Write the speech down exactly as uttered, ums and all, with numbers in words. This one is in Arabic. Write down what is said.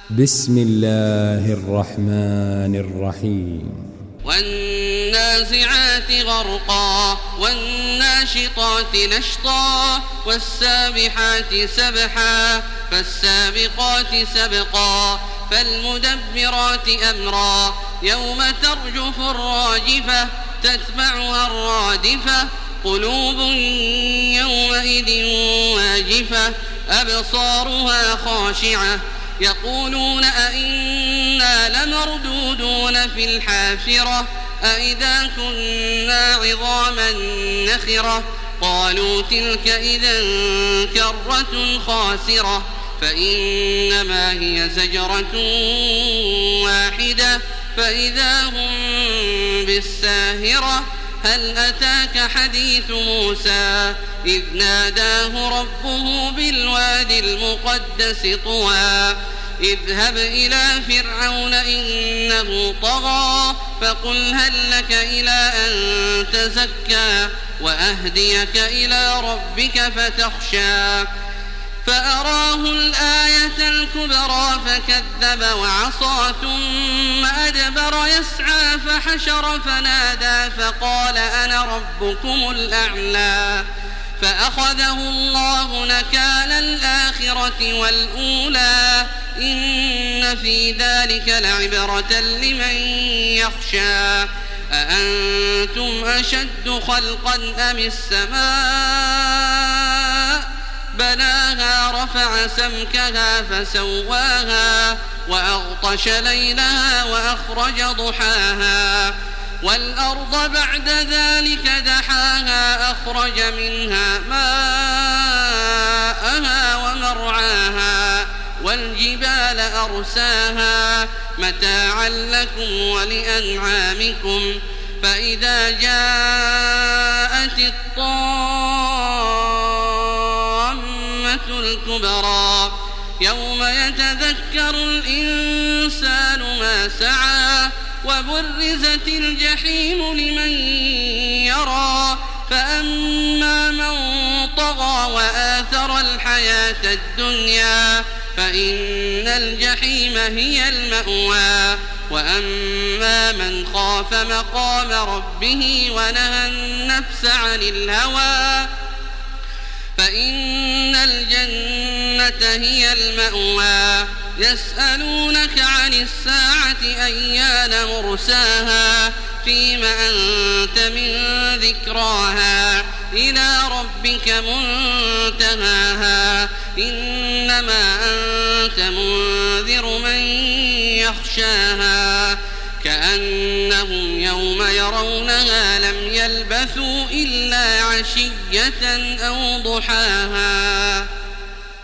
بسم الله الرحمن الرحيم والنازعات غرقا والناشطات نشطا والسابحات سبحا فالسابقات سبقا فالمدبرات أمرا يوم ترجف الراجفة تتبعها الرادفة قلوب يومئذ واجفة أبصارها خاشعة يقولون أئنا لمردودون في الحافرة أئذا كنا عظاما نخرة قالوا تلك إذا كرة خاسرة فإنما هي زجرة واحدة فإذا هم بالساهرة هل أتاك حديث موسى إذ ناداه ربه بالوادي المقدس طوى اذهب إلى فرعون إنه طغى فقل هل لك إلى أن تزكى وأهديك إلى ربك فتخشى فأراه الآية الكبرى فكذب وعصى ثم أدبر يسعى فحشر فنادى فقال أنا ربكم الأعلى فأخذه الله نكال الآخرة والأولى إن في ذلك لعبرة لمن يخشى أأنتم أشد خلقا أم السماء بناها رفع سمكها فسواها وأغطش ليلها وأخرج ضحاها والأرض بعد ذلك دحاها أخرج منها ماءها ومرعاها والجبال أرساها متاعا لكم ولأنعامكم فإذا جاءت الطامة الكبرى يوم يتذكر الإنسان ما سعى وبرزت الجحيم لمن يرى فأما من طغى وآثر الحياة الدنيا فإن الجحيم هي المأوى وأما من خاف مقام ربه ونهى النفس عن الهوى فإن الجنة هي المأوى يسألونك عن الساعة أيان مرساها فيم أنت من ذكراها إلى ربك منتهاها إنما أنت منذر من يخشاها كأنهم يوم يرونها لم يلبثوا إلا عشية أو ضحاها.